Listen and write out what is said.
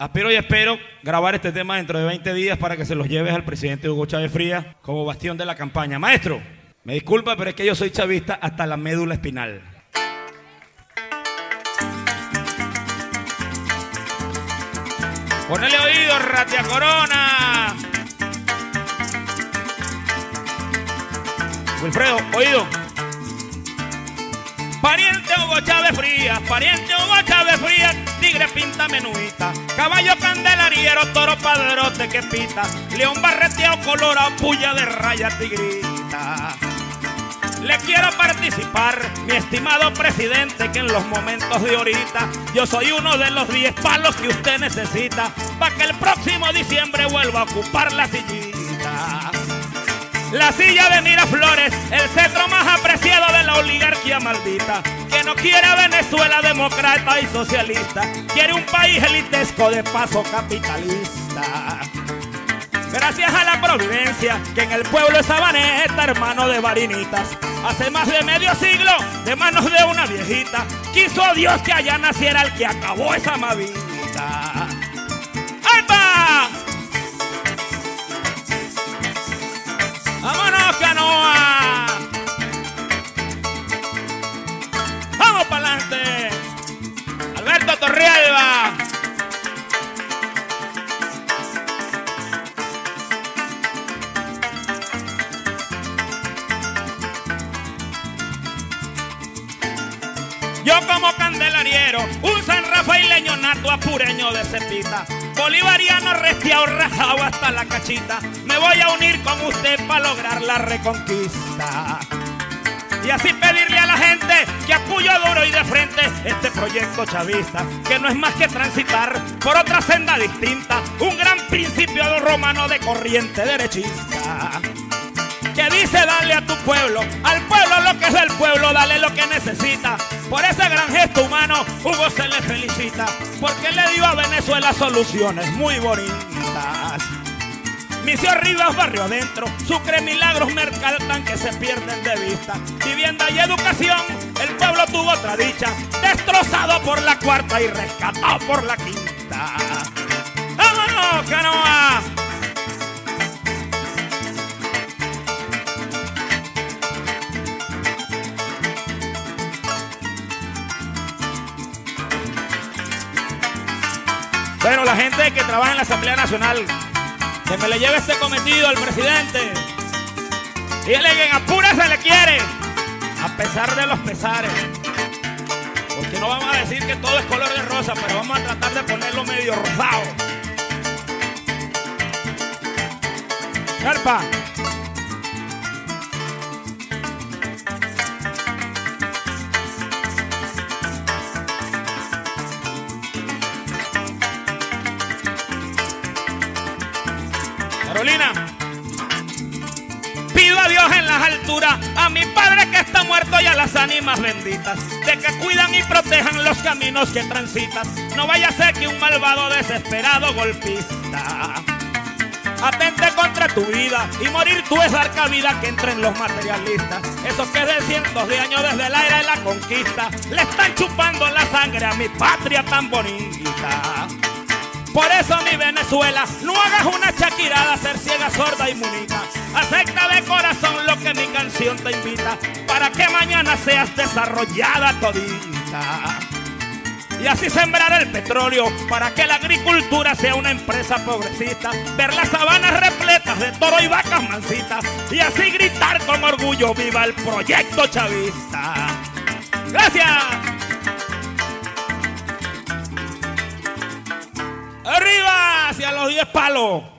Aspiro y espero grabar este tema dentro de 20 días para que se los lleves al presidente Hugo Chávez Frías como bastión de la campaña. Maestro, me disculpa, pero es que yo soy chavista hasta la médula espinal. Ponele oído, Ratia Corona. Wilfredo, oído. Pariente Hugo Chávez Frías, pariente Hugo Chávez Frías, tigre pinta menuita, caballo candelariero, toro padrote que pita, león barreteado colorado, puya de raya tigrita. Le quiero participar, mi estimado presidente, que en los momentos de ahorita yo soy uno de los 10 palos que usted necesita para que el próximo diciembre vuelva a ocupar la sillita. La silla de Miraflores, el cetro más apreciado de la oligarquía maldita, que no quiere a Venezuela demócrata y socialista, quiere un país elitesco de paso capitalista. Gracias a la providencia que en el pueblo de Sabaneta, hermano de Varinitas, hace más de medio siglo, de manos de una viejita, quiso Dios que allá naciera el que acabó esa mavita. ¡Alpa! ¡Vámonos, canoa! ¡Vamos para adelante! Alberto Torrealba. Yo como candelariero, un san rafaeleño nato apureño de cepita, bolivariano restiao rajao hasta la cachita, me voy a unir con usted para lograr la reconquista. Y así pedirle a la gente que apoyo duro y de frente este proyecto chavista, que no es más que transitar por otra senda distinta, un gran principio romano de corriente derechista. Que dice dale a tu pueblo, al pueblo lo que es del pueblo, dale lo que necesita. Por ese gran gesto humano, Hugo se le felicita, porque le dio a Venezuela soluciones muy bonitas. Misión Rivas, barrio adentro, Sucre, Milagros, Mercaltán que se pierden de vista. Vivienda y educación, el pueblo tuvo otra dicha, destrozado por la cuarta y rescatado por la quinta. ¡Vámonos, canoa! Bueno, la gente que trabaja en la Asamblea Nacional, que me le lleve este cometido al presidente. Dígale que en Apura se le quiere, a pesar de los pesares. Porque no vamos a decir que todo es color de rosa, pero vamos a tratar de ponerlo medio rosado. Carpa. Carolina, pido a Dios en las alturas, a mi padre que está muerto y a las ánimas benditas, de que cuidan y protejan los caminos que transitas. No vaya a ser que un malvado desesperado golpista atente contra tu vida y morir tú es dar cabida que entren los materialistas. Esos que de cientos de años desde la era de la conquista le están chupando la sangre a mi patria tan bonita. Por eso mi Venezuela, no hagas una chaquirada, ser ciega, sorda y munica. Acepta de corazón lo que mi canción te invita, para que mañana seas desarrollada todita. Y así sembrar el petróleo, para que la agricultura sea una empresa progresista. Ver las sabanas repletas de toro y vacas mansitas, y así gritar con orgullo, viva el proyecto chavista. ¡Gracias! ¡Arriba! Hacia los 10 palos.